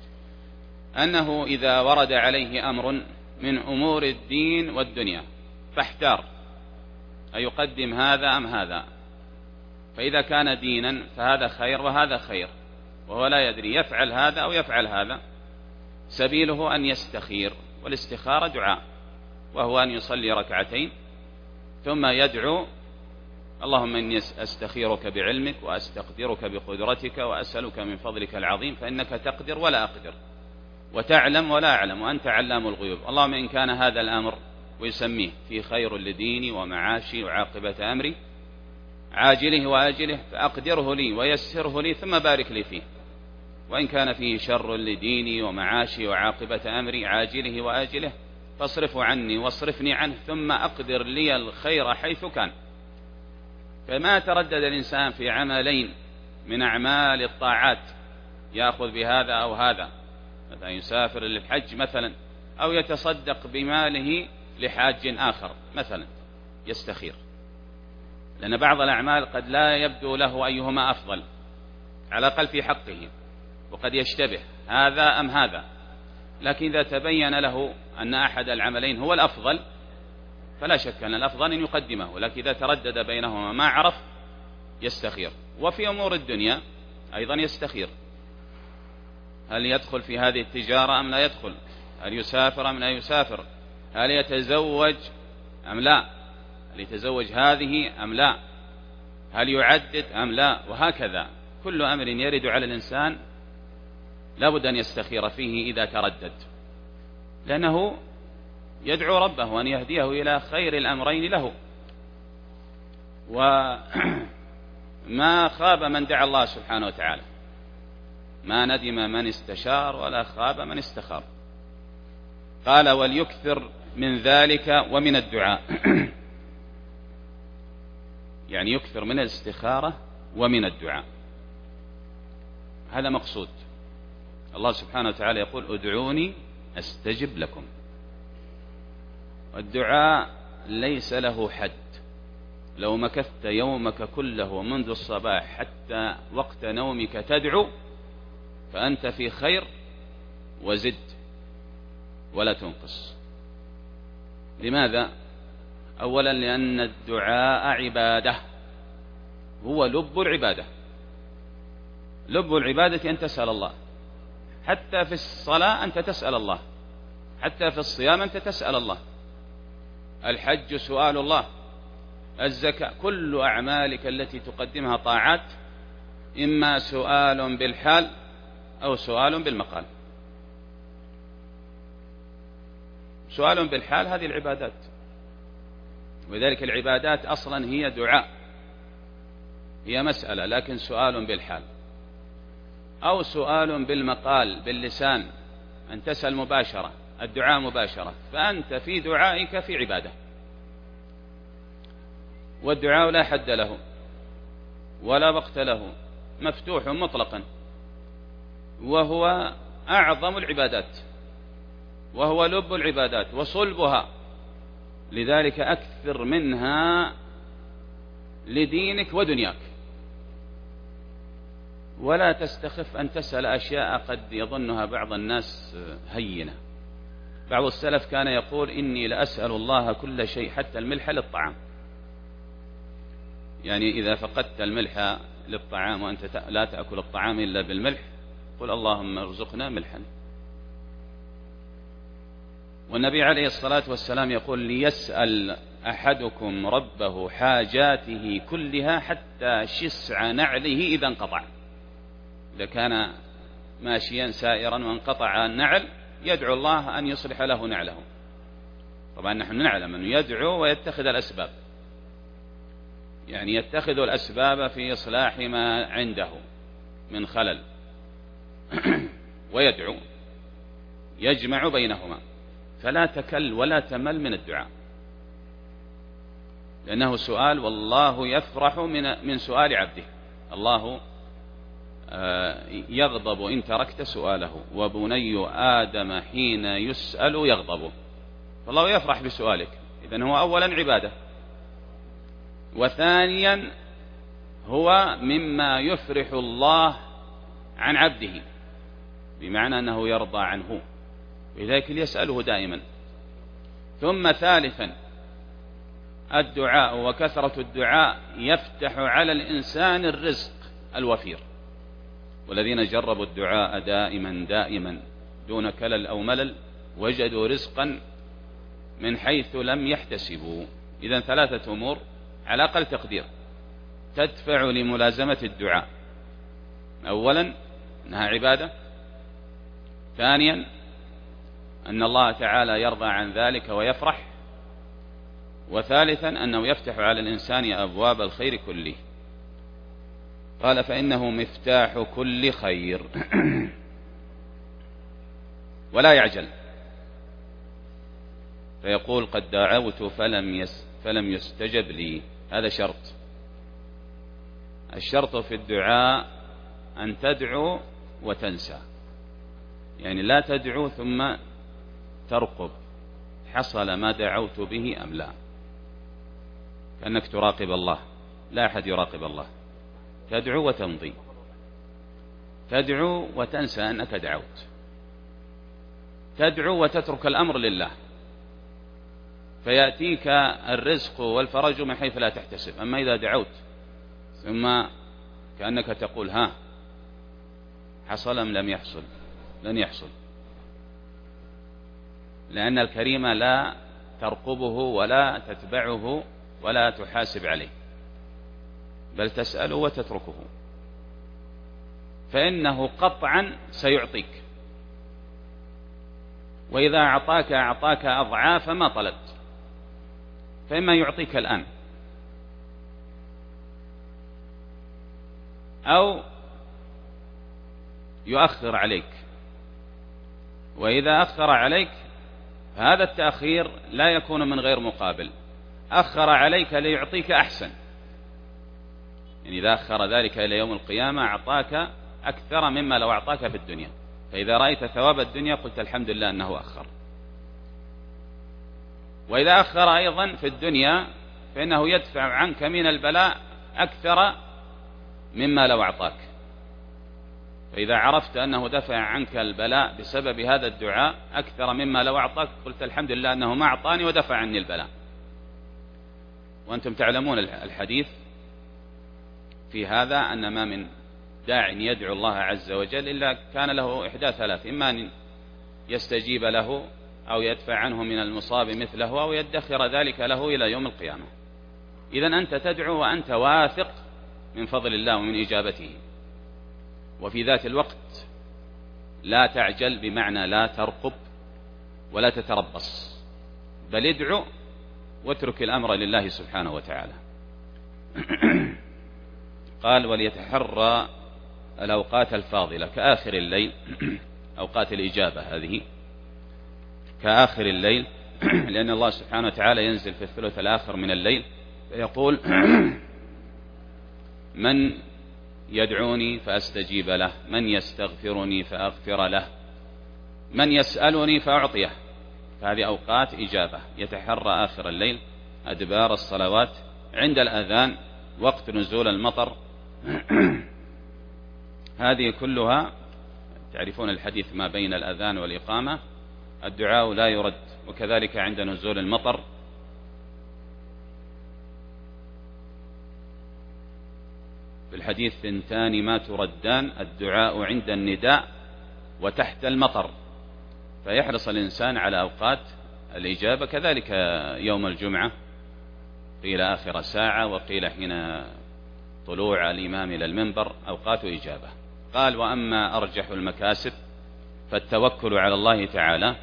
أنه إذا ورد عليه أمر من أمور الدين والدنيا فاحتار أيقدم هذا أم هذا، فإذا كان دينا فهذا خير وهذا خير، وهو لا يدري يفعل هذا أو يفعل هذا، سبيله أن يستخير، والاستخارة دعاء، وهو أن يصلي ركعتين ثم يدعو: اللهم إني أستخيرك بعلمك وأستقدرك بقدرتك وأسألك من فضلك العظيم فإنك تقدر ولا أقدر وتعلم ولا أعلم وأنت علام الغيوب، اللهم إن كان هذا الأمر، ويسميه في خير لديني ومعاشي وعاقبة أمري عاجله وآجله فأقدره لي ويسره لي ثم بارك لي فيه، وإن كان فيه شر لديني ومعاشي وعاقبة أمري عاجله وآجله فاصرفه عني واصرفني عنه ثم أقدر لي الخير حيث كان. فما تردد الإنسان في عملين من أعمال الطاعات يأخذ بهذا أو هذا، مثلا يسافر للحج مثلا، أو يتصدق بماله لحاج آخر مثلا، يستخير، لأن بعض الأعمال قد لا يبدو له أيهما أفضل على الأقل في حقه، وقد يشتبه هذا أم هذا، لكن إذا تبين له أن أحد العملين هو الأفضل فلا شك أن الأفضل أن يقدمه، لكن إذا تردد بينهما ما عرف يستخير. وفي أمور الدنيا أيضا يستخير: هل يدخل في هذه التجارة أم لا يدخل؟ هل يسافر أم لا يسافر؟ هل يتزوج أم لا؟ هل يتزوج هذه أم لا؟ هل يعدد أم لا؟ وهكذا كل أمر يرد على الإنسان لا بد أن يستخير فيه إذا تردد. لأنه يدعو ربه أن يهديه إلى خير الأمرين له. وما خاب من دعا الله سبحانه وتعالى، ما ندم من استشار ولا خاب من استخار. قال وليكثر من ذلك ومن الدعاء يعني يكثر من الاستخارة ومن الدعاء، هذا مقصود. الله سبحانه وتعالى يقول ادعوني أستجب لكم. الدعاء ليس له حد، لو مكثت يومك كله منذ الصباح حتى وقت نومك تدعو فأنت في خير، وزد ولا تنقص. لماذا؟ أولا لأن الدعاء عبادة، هو لب العبادة. لب العبادة أن تسأل الله، حتى في الصلاة أنت تسأل الله، حتى في الصيام أنت تسأل الله، الحج سؤال الله، الزكاة، كل أعمالك التي تقدمها طاعات، إما سؤال بالحال أو سؤال بالمقال. سؤال بالحال هذه العبادات، ولذلك العبادات أصلا هي دعاء، هي مسألة، لكن سؤال بالحال أو سؤال بالمقال باللسان، أن تسأل مباشرة، الدعاء مباشرة، فأنت في دعائك في عبادة. والدعاء لا حد له ولا وقت له، مفتوح مطلقا، وهو أعظم العبادات، وهو لب العبادات وصلبها. لذلك أكثر منها لدينك ودنياك، ولا تستخف أن تسأل أشياء قد يظنها بعض الناس هينة. بعض السلف كان يقول إني لأسأل الله كل شيء حتى الملح للطعام، يعني إذا فقدت الملح للطعام وأنت لا تأكل الطعام إلا بالملح قل اللهم ارزقنا ملحا. والنبي عليه الصلاة والسلام يقول ليسأل أحدكم ربه حاجاته كلها حتى شسع نعله إذا انقطع. إذا كان ماشيا سائرا وانقطع النعل يدعو الله أن يصلح له نعله. طبعا نحن نعلم أنه يدعو ويتخذ الأسباب، يعني يتخذ الأسباب في إصلاح ما عنده من خلل ويدعو، يجمع بينهما، فلا تكل ولا تمل من الدعاء، لأنه سؤال، والله يفرح من من سؤال عبده. الله يغضب إن تركت سؤاله، وبني آدم حين يسأل يغضب. فالله يفرح بسؤالك، إذن هو أولا عبادة، وثانيا هو مما يفرح الله عن عبده، بمعنى أنه يرضى عنه، لذلك يسأله دائما. ثم ثالثا الدعاء وكثرة الدعاء يفتح على الإنسان الرزق الوفير. والذين جربوا الدعاء دائما دائما دون كلل أو ملل وجدوا رزقا من حيث لم يحتسبوا. إذن ثلاثة أمور على أقل تقدير تدفع لملازمة الدعاء: أولا أنها عبادة، ثانيا أن الله تعالى يرضى عن ذلك ويفرح، وثالثا أنه يفتح على الإنسان أبواب الخير كله. قال فإنه مفتاح كل خير ولا يعجل، فيقول قد دعوت فلم يس فلم يستجب لي. هذا شرط. الشرط في الدعاء أن تدعو وتنسى، يعني لا تدعو ثم ترقب حصل ما دعوت به أم لا، كأنك تراقب الله. لا أحد يراقب الله. تدعو وتمضي، تدعو وتنسى أنك دعوت، تدعو وتترك الأمر لله، فيأتيك الرزق والفرج من حيث لا تحتسب. أما إذا دعوت ثم كأنك تقول ها حصل أم لم يحصل، لن يحصل، لأن الكريم لا ترقبه ولا تتبعه ولا تحاسب عليه، بل تسأله وتتركه، فإنه قطعا سيعطيك. وإذا أعطاك أعطاك أضعاف ما طلبت، فإما يعطيك الآن أو يؤخر عليك، وإذا أخر عليك فهذا التأخير لا يكون من غير مقابل، أخر عليك ليعطيك أحسن، يعني إذا أخر ذلك إلى يوم القيامة أعطاك أكثر مما لو أعطاك في الدنيا، فإذا رأيت ثواب الدنيا قلت الحمد لله أنه أخر. وإذا أخر أيضا في الدنيا فإنه يدفع عنك من البلاء أكثر مما لو أعطاك، فإذا عرفت أنه دفع عنك البلاء بسبب هذا الدعاء أكثر مما لو أعطاك قلت الحمد لله أنه ما أعطاني ودفع عني البلاء. وأنتم تعلمون الحديث في هذا أن ما من داع يدعو الله عز وجل إلا كان له إحدى ثلاث: إما أن يستجيب له أو يدفع عنه من المصاب مثله أو يدخر ذلك له إلى يوم القيامة. إذن أنت تدعو وأنت واثق من فضل الله ومن إجابته، وفي ذات الوقت لا تعجل، بمعنى لا ترقب ولا تتربص، بل ادعو واترك الأمر لله سبحانه وتعالى. قال: وليتحرى الأوقات الفاضلة كآخر الليل، أوقات الإجابة هذه كآخر الليل، لأن الله سبحانه وتعالى ينزل في الثلث الآخر من الليل فيقول: من يدعوني فأستجيب له، من يستغفرني فأغفر له، من يسألني فأعطيه. فهذه أوقات إجابة. يتحرى آخر الليل، أدبار الصلوات، عند الأذان، وقت نزول المطر. هذه كلها تعرفون الحديث ما بين الأذان والإقامة الدعاء لا يرد، وكذلك عند نزول المطر. في الحديث: ثنتان ما تردان، الدعاء عند النداء وتحت المطر. فيحرص الإنسان على أوقات الإجابة. كذلك يوم الجمعة، قيل آخر ساعة وقيل حين طلوع الإمام إلى المنبر، أوقات إجابة. قال: وأما أرجح المكاسب فالتوكل على الله تعالى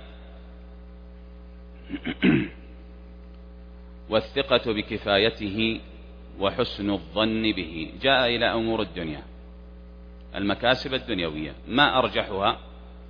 والثقة بكفايته وحسن الظن به. جاء إلى أمور الدنيا، المكاسب الدنيوية، ما أرجحها؟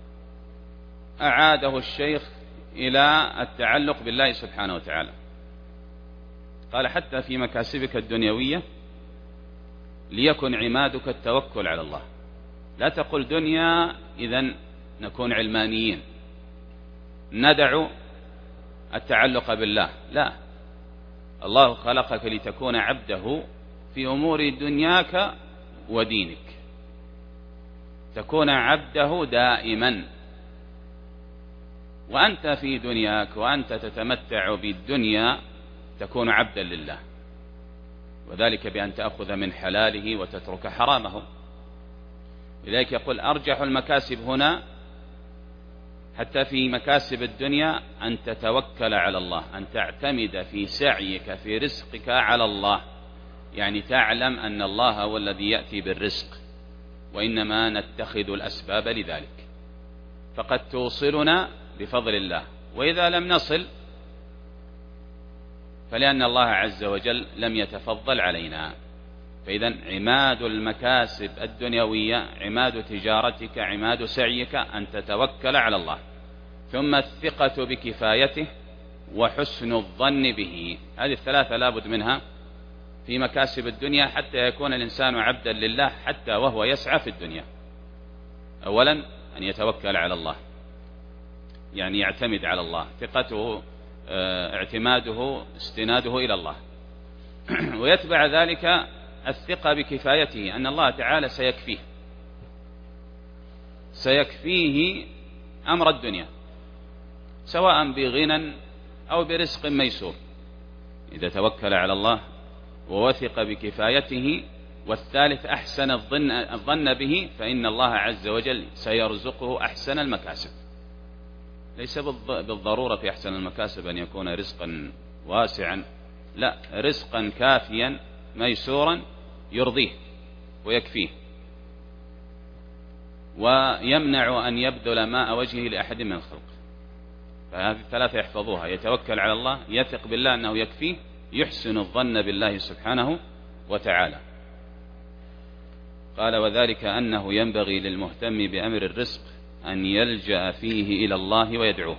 أعاده الشيخ إلى التعلق بالله سبحانه وتعالى. قال: حتى في مكاسبك الدنيوية ليكن عمادك التوكل على الله. لا تقل دنيا إذن نكون علمانيين ندع التعلق بالله، لا، الله خلقك لتكون عبده في أمور دنياك ودينك، تكون عبده دائما، وأنت في دنياك وأنت تتمتع بالدنيا تكون عبدا لله، وذلك بأن تأخذ من حلاله وتترك حرامه. لذلك يقول: أرجح المكاسب هنا حتى في مكاسب الدنيا أن تتوكل على الله، أن تعتمد في سعيك في رزقك على الله، يعني تعلم أن الله هو الذي يأتي بالرزق، وإنما نتخذ الأسباب لذلك، فقد توصلنا بفضل الله، وإذا لم نصل فلأن الله عز وجل لم يتفضل علينا. فإذا عماد المكاسب الدنيوية، عماد تجارتك، عماد سعيك أن تتوكل على الله، ثم الثقة بكفايته وحسن الظن به. هذه الثلاثة لابد منها في مكاسب الدنيا حتى يكون الإنسان عبدا لله حتى وهو يسعى في الدنيا. أولا أن يتوكل على الله، يعني يعتمد على الله، ثقته اعتماده استناده إلى الله. ويتبع ذلك الثقة بكفايته، أن الله تعالى سيكفيه سيكفيه أمر الدنيا، سواء بغنى أو برزق ميسور. إذا توكل على الله ووثق بكفايته، والثالث أحسن الظن, الظن به، فإن الله عز وجل سيرزقه أحسن المكاسب. ليس بالضرورة في أحسن المكاسب أن يكون رزقا واسعا، لا، رزقا كافيا ميسورا يرضيه ويكفيه، ويمنع أن يبذل ماء وجهه لأحد من الخلق. فهذه الثلاثة يحفظوها: يتوكل على الله، يثق بالله أنه يكفيه، يحسن الظن بالله سبحانه وتعالى. قال: وذلك أنه ينبغي للمهتم بأمر الرزق أن يلجأ فيه إلى الله ويدعوه،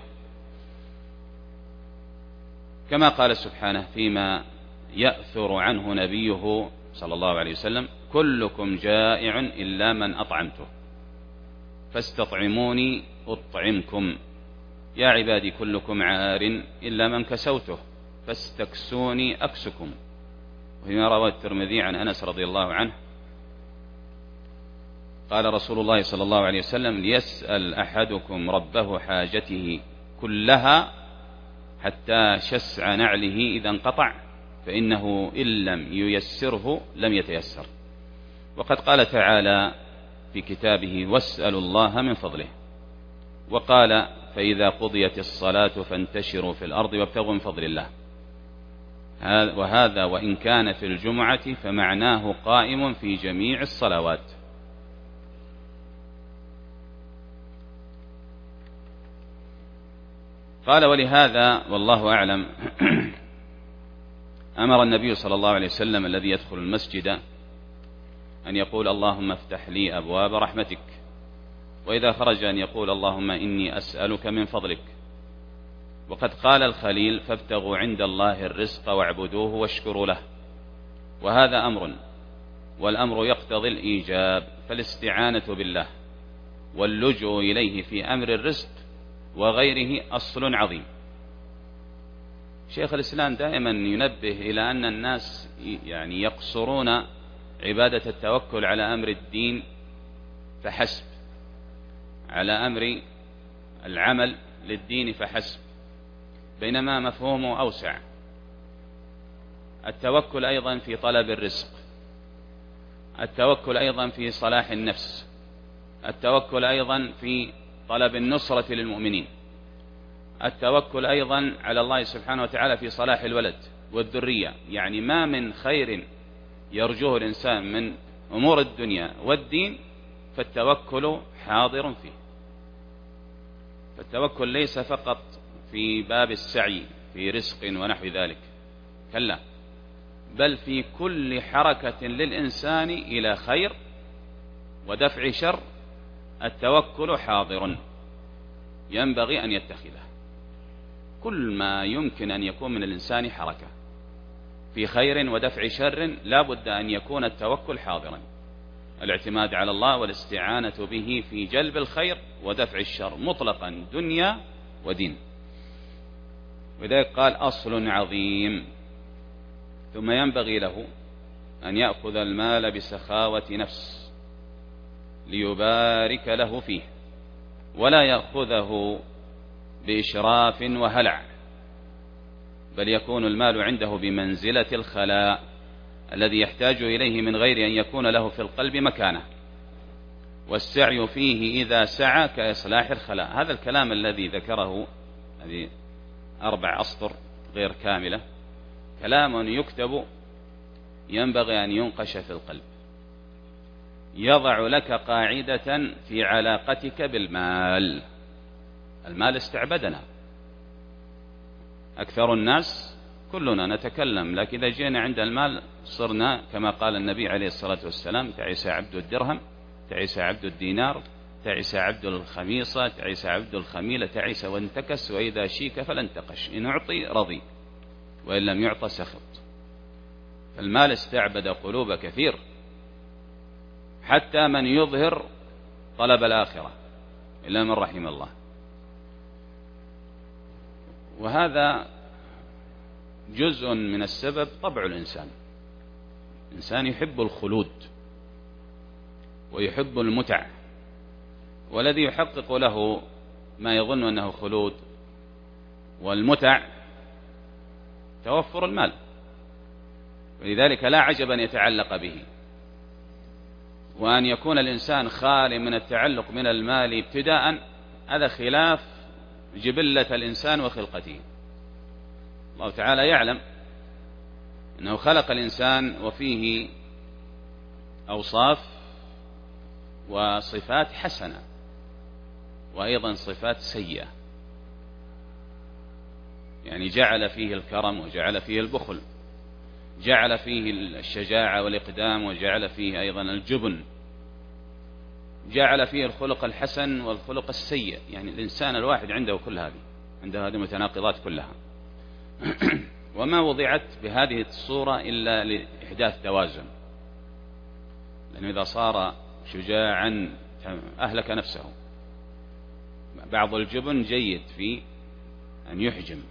كما قال سبحانه فيما يأثر عنه نبيه صلى الله عليه وسلم: كلكم جائع إلا من أطعمته فاستطعموني أطعمكم، يا عبادي كلكم عار إلا من كسوته فاستكسوني أكسكم. وفيما روى الترمذي عن أنس رضي الله عنه قال رسول الله صلى الله عليه وسلم: ليسأل أحدكم ربه حاجته كلها حتى شسع نعله إذا انقطع، فإنه إن لم ييسره لم يتيسر. وقد قال تعالى في كتابه: واسألوا الله من فضله. وقال: فإذا قضيت الصلاة فانتشروا في الأرض وابتغوا من فضل الله. وهذا وإن كان في الجمعة فمعناه قائم في جميع الصلوات. قال: ولهذا والله أعلم أمر النبي صلى الله عليه وسلم الذي يدخل المسجد أن يقول: اللهم افتح لي أبواب رحمتك، وإذا خرج أن يقول: اللهم إني أسألك من فضلك. وقد قال الخليل: فابتغوا عند الله الرزق واعبدوه واشكروا له. وهذا أمر، والأمر يقتضي الإيجاب، فالاستعانة بالله واللجوء إليه في أمر الرزق وغيره أصل عظيم. شيخ الإسلام دائما ينبه إلى أن الناس يعني يقصرون عبادة التوكل على أمر الدين فحسب، على أمر العمل للدين فحسب، بينما مفهومه أوسع. التوكل أيضا في طلب الرزق، التوكل أيضا في صلاح النفس، التوكل أيضا في طلب النصرة للمؤمنين، التوكل أيضا على الله سبحانه وتعالى في صلاح الولد والذرية. يعني ما من خير يرجوه الإنسان من أمور الدنيا والدين فالتوكل حاضر فيه. فالتوكل ليس فقط في باب السعي في رزق ونحو ذلك، كلا، بل في كل حركة للإنسان إلى خير ودفع شر التوكل حاضر، ينبغي أن يتخذه. كل ما يمكن أن يكون من الإنسان حركة في خير ودفع شر لا بد أن يكون التوكل حاضرا، الاعتماد على الله والاستعانة به في جلب الخير ودفع الشر مطلقا دنيا ودين. وذلك قال: أصل عظيم. ثم ينبغي له أن يأخذ المال بسخاوة نفس ليبارك له فيه، ولا يأخذه بإشراف وهلع، بل يكون المال عنده بمنزلة الخلاء الذي يحتاج إليه من غير أن يكون له في القلب مكانه، والسعي فيه إذا سعى كإصلاح الخلاء. هذا الكلام الذي ذكره، هذه أربع أسطر غير كاملة، كلام يكتب ينبغي أن ينقش في القلب، يضع لك قاعدة في علاقتك بالمال. المال استعبدنا، أكثر الناس كلنا نتكلم، لكن إذا جينا عند المال صرنا كما قال النبي عليه الصلاة والسلام: تعس عبد الدرهم، تعس عبد الدينار، تعس عبد الخميصة، تعس عبد الخميلة، تعس وانتكس، وإذا شيك فلانتقش، إن أعطي رضي وإن لم يعط سخط. فالمال استعبد قلوب كثير، حتى من يظهر طلب الآخرة إلا من رحم الله. وهذا جزء من السبب طبع الإنسان. الإنسان يحب الخلود ويحب المتع، والذي يحقق له ما يظن أنه خلود والمتع توفر المال، ولذلك لا عجب أن يتعلق به. وأن يكون الإنسان خالي من التعلق من المال ابتداء، هذا خلاف جبلة الإنسان وخلقته. الله تعالى يعلم أنه خلق الإنسان وفيه أوصاف وصفات حسنة وأيضا صفات سيئة، يعني جعل فيه الكرم وجعل فيه البخل، جعل فيه الشجاعة والإقدام وجعل فيه أيضا الجبن، جعل فيه الخلق الحسن والخلق السيء. يعني الإنسان الواحد عنده كل هذه، عنده هذه المتناقضات كلها. وما وضعت بهذه الصورة إلا لإحداث توازن، لأنه إذا صار شجاعا أهلك نفسه. بعض الجبن جيد في أن يحجم،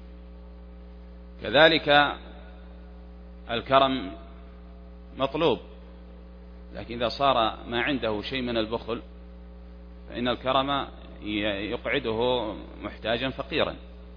كذلك الكرم مطلوب، لكن إذا صار ما عنده شيء من البخل فإن الكرم يقعده محتاجا فقيرا.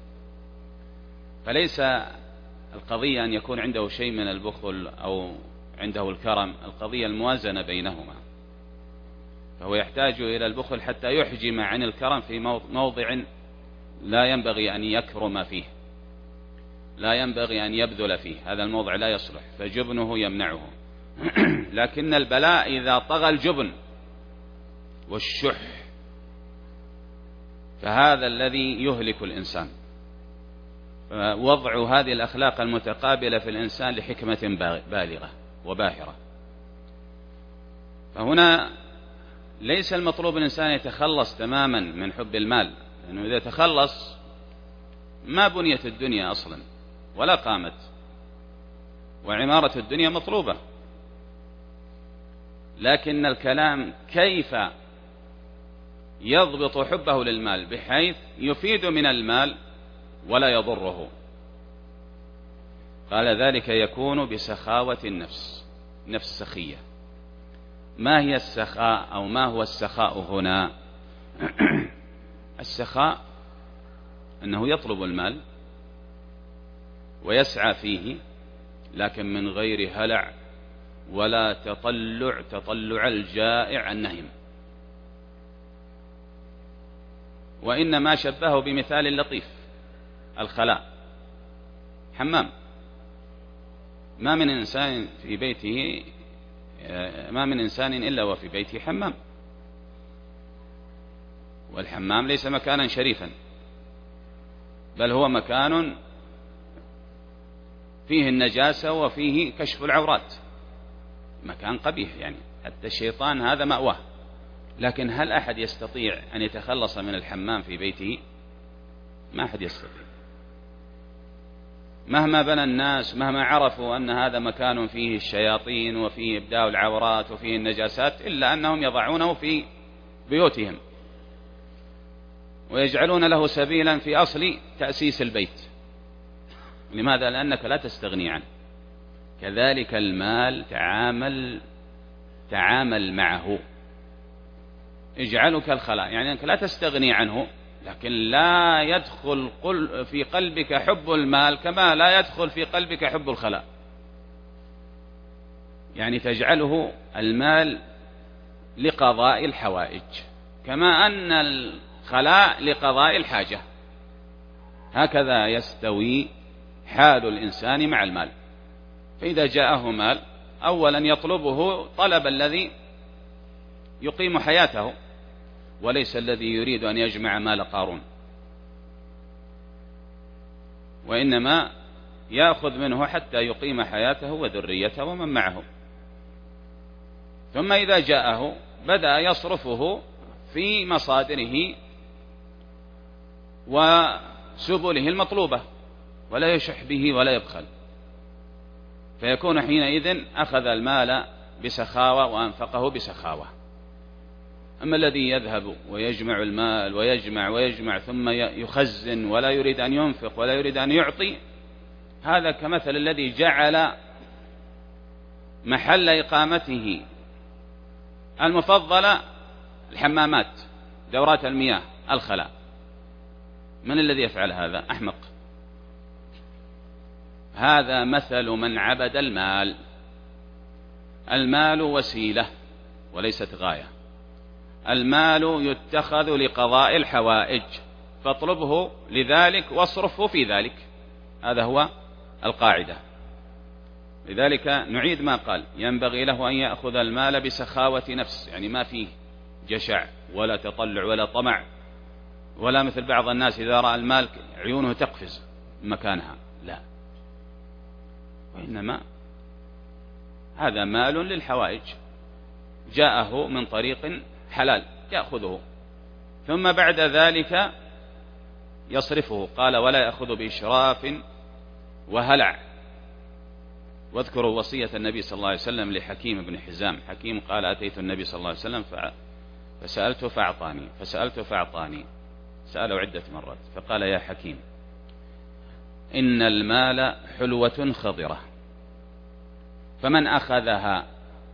فليس القضية أن يكون عنده شيء من البخل أو عنده الكرم، القضية الموازنة بينهما. فهو يحتاج إلى البخل حتى يحجم عن الكرم في موضع لا ينبغي أن يكرم فيه، لا ينبغي أن يبذل فيه، هذا الموضع لا يصلح، فجبنه يمنعه. لكن البلاء إذا طغى الجبن والشح فهذا الذي يهلك الإنسان. وضع هذه الأخلاق المتقابلة في الإنسان لحكمة بالغة وباهرة. فهنا ليس المطلوب الإنسان يتخلص تماما من حب المال، لأنه إذا تخلص ما بنيت الدنيا أصلا ولا قامت، وعمارة الدنيا مطلوبة. لكن الكلام كيف يضبط حبه للمال بحيث يفيد من المال ولا يضره. قال ذلك يكون بسخاوة النفس، نفس سخية. ما هي السخاء أو ما هو السخاء هنا؟ السخاء أنه يطلب المال ويسعى فيه، لكن من غير هلع ولا تطلع تطلع الجائع النهم. وإنما شبهه بمثال لطيف، الخلاء، حمام. ما من إنسان في بيته ما من إنسان إلا وفي بيته حمام، والحمام ليس مكانا شريفا، بل هو مكان فيه النجاسة وفيه كشف العورات، مكان قبيح، يعني حتى الشيطان هذا مأواه. لكن هل أحد يستطيع أن يتخلص من الحمام في بيته؟ ما أحد يستطيع، مهما بنى الناس، مهما عرفوا أن هذا مكان فيه الشياطين وفيه إبداء العورات وفيه النجاسات، إلا أنهم يضعونه في بيوتهم ويجعلون له سبيلا في أصل تأسيس البيت. لماذا؟ لأنك لا تستغني عنه. كذلك المال، تعامل تعامل معه، اجعلك الخلاء، يعني أنك لا تستغني عنه، لكن لا يدخل في قلبك حب المال كما لا يدخل في قلبك حب الخلاء. يعني تجعله المال لقضاء الحوائج كما أن الخلاء لقضاء الحاجة. هكذا يستوي حال الإنسان مع المال. فإذا جاءه مال أولا يطلبه طلب الذي يقيم حياته، وليس الذي يريد أن يجمع مال قارون، وإنما يأخذ منه حتى يقيم حياته وذريته ومن معه. ثم إذا جاءه بدأ يصرفه في مصادره وسبله المطلوبة، ولا يشح به ولا يبخل، فيكون حينئذ أخذ المال بسخاوة وأنفقه بسخاوة. أما الذي يذهب ويجمع المال ويجمع ويجمع ثم يخزن ولا يريد أن ينفق ولا يريد أن يعطي، هذا كمثل الذي جعل محل إقامته المفضلة الحمامات، دورات المياه، الخلاء. من الذي يفعل هذا؟ أحمق. هذا مثل من عبد المال. المال وسيلة وليست غاية. المال يتخذ لقضاء الحوائج، فاطلبه لذلك واصرفه في ذلك. هذا هو القاعدة. لذلك نعيد ما قال: ينبغي له أن يأخذ المال بسخاوة نفس، يعني ما فيه جشع ولا تطلع ولا طمع، ولا مثل بعض الناس إذا رأى المال عيونه تقفز مكانها، لا، وإنما هذا مال للحوائج جاءه من طريق حلال يأخذه، ثم بعد ذلك يصرفه. قال ولا يأخذ بإشراف وهلع. واذكروا وصية النبي صلى الله عليه وسلم لحكيم بن حزام. حكيم قال أتيت النبي صلى الله عليه وسلم فسألته فأعطاني، فسألته فأعطاني، سأله عدة مرات، فقال يا حكيم إن المال حلوة خضرة، فمن أخذها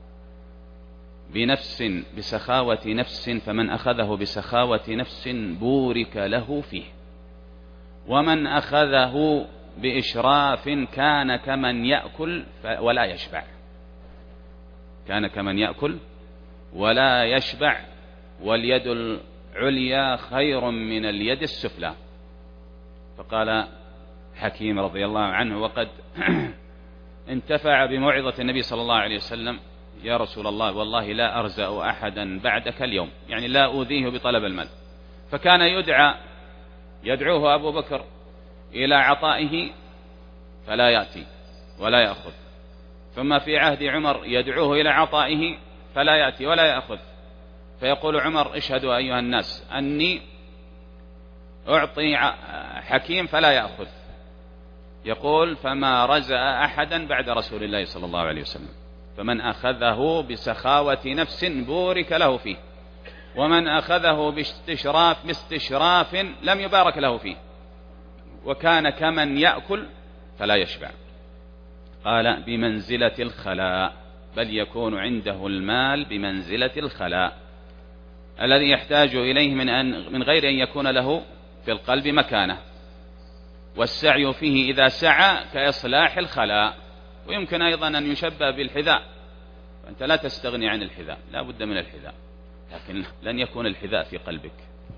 بنفس بسخاوة نفس فمن أخذه بسخاوة نفس بورك له فيه، ومن أخذه بإشراف كان كمن يأكل ولا يشبع، كان كمن يأكل ولا يشبع، واليد العليا خير من اليد السفلى. فقال حكيم رضي الله عنه وقد انتفع بموعظة النبي صلى الله عليه وسلم: يا رسول الله والله لا أرزأ أحدا بعدك اليوم، يعني لا أوذيه بطلب المال. فكان يدعى يدعوه أبو بكر إلى عطائه فلا يأتي ولا يأخذ، ثم في عهد عمر يدعوه إلى عطائه فلا يأتي ولا يأخذ، فيقول عمر: اشهدوا أيها الناس أني أعطي حكيم فلا يأخذ. يقول: فما رزأ أحدا بعد رسول الله صلى الله عليه وسلم، فمن أخذه بسخاوة نفس بورك له فيه، ومن أخذه باستشراف باستشراف لم يبارك له فيه، وكان كمن يأكل فلا يشبع. قال: بمنزلة الخلاء، بل يكون عنده المال بمنزلة الخلاء الذي يحتاج إليه من أن من غير أن يكون له في القلب مكانه، والسعي فيه إذا سعى كإصلاح الخلاء. ويمكن أيضا أن يشبه بالحذاء، فأنت لا تستغني عن الحذاء، لا بد من الحذاء، لكن لن يكون الحذاء في قلبك،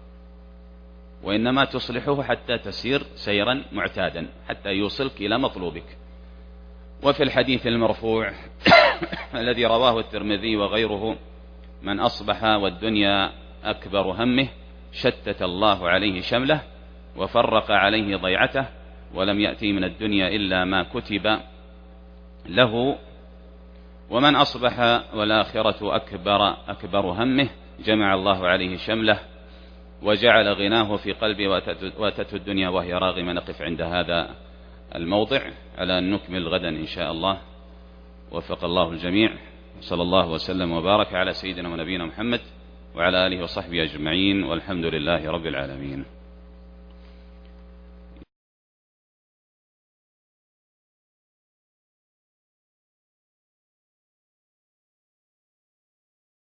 وإنما تصلحه حتى تسير سيرا معتادا حتى يوصلك إلى مطلوبك. وفي الحديث المرفوع الذي رواه الترمذي وغيره: من أصبح والدنيا أكبر همه شتت الله عليه شمله وفرق عليه ضيعته، ولم يأتي من الدنيا إلا ما كتب له. ومن أصبح والآخرة أكبر أكبر همه جمع الله عليه شمله وجعل غناه في قلبه واتته الدنيا وهي راغمة. نقف عند هذا الموضع على أن نكمل غدا إن شاء الله. وفق الله الجميع، صلى الله وسلم وبارك على سيدنا ونبينا محمد وعلى آله وصحبه أجمعين، والحمد لله رب العالمين.